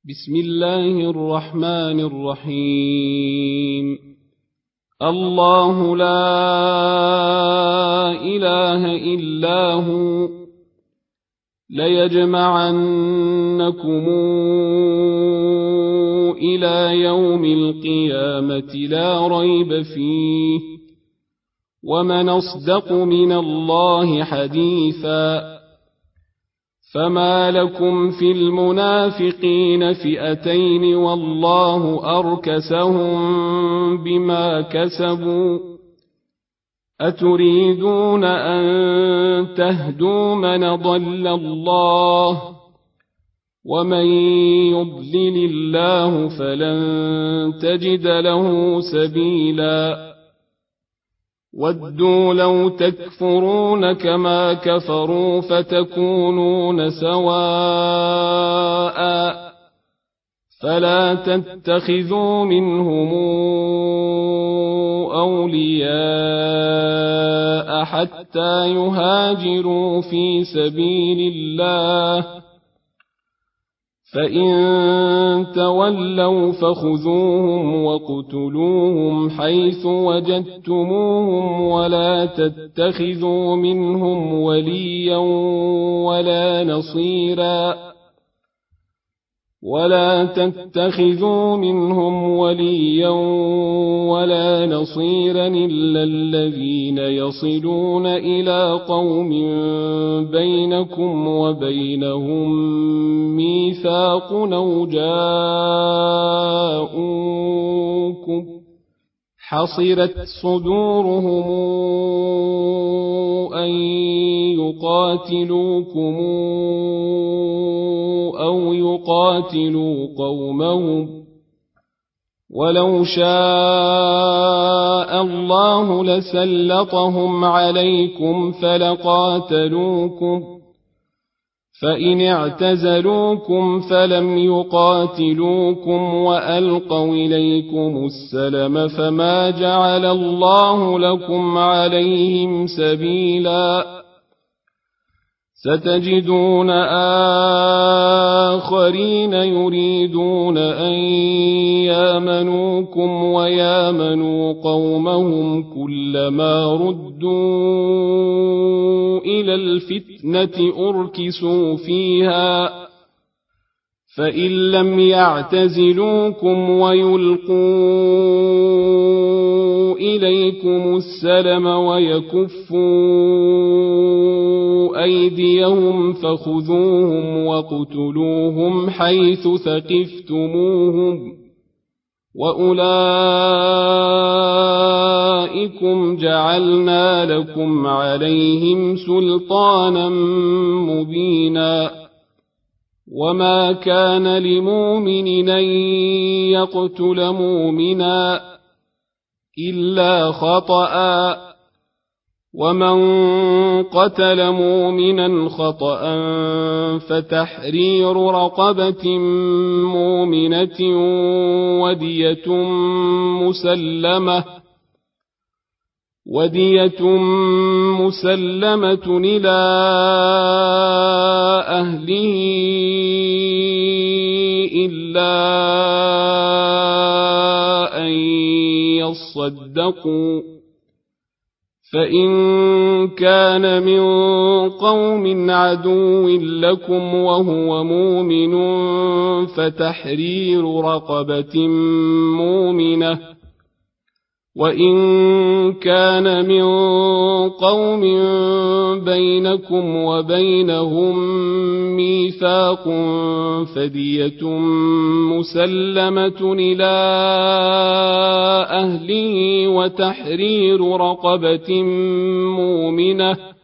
بسم الله الرحمن الرحيم. الله لا إله إلا هو ليجمعنكم إلى يوم القيامة لا ريب فيه ومن أصدق من الله حديثا. فما لكم في المنافقين فئتين والله أركسهم بما كسبوا أتريدون أن تهدوا من ضل الله ومن يضلل الله فلن تجد له سبيلا. ودوا لو تكفرون كما كفروا فتكونون سواء فلا تتخذوا منهم أولياء حتى يهاجروا في سبيل الله فإن تولوا فخذوهم واقتلوهم حيث وجدتموهم ولا تتخذوا منهم وليا ولا نصيرا إلا الذين يصلون إلى قوم بينكم وبينهم ميثاق أو جاءوكم حصرت صدورهم أن يقاتلوكم أو يقاتلوا قومهم ولو شاء الله لسلطهم عليكم فلقاتلوكم فإن اعتزلوكم فلم يقاتلوكم وألقوا إليكم السلم فما جعل الله لكم عليهم سبيلا. ستجدون آخرين يريدون أن يامنوكم ويامنوا قومهم كلما ردوا إلى الفتنة أركسوا فيها فإن لم يعتزلوكم ويلقوا إليكم السلم ويكفوا أيديهم فخذوهم واقتلوهم حيث ثقفتموهم وأولئكم جعلنا لكم عليهم سلطانا مبينا. وما كان لمؤمن أن يقتل مؤمنا إلا خطأ ومن قتل مؤمنا خطأ فتحرير رقبة مؤمنة ودية مسلمة إلى أهله إلا أن يصدقوا فإن كان من قوم عدو لكم وهو مؤمن فتحرير رقبة مؤمنة وإن كان من قوم بينكم وبينهم ميثاق فدية مسلمة إلى أهله وتحرير رقبة مؤمنة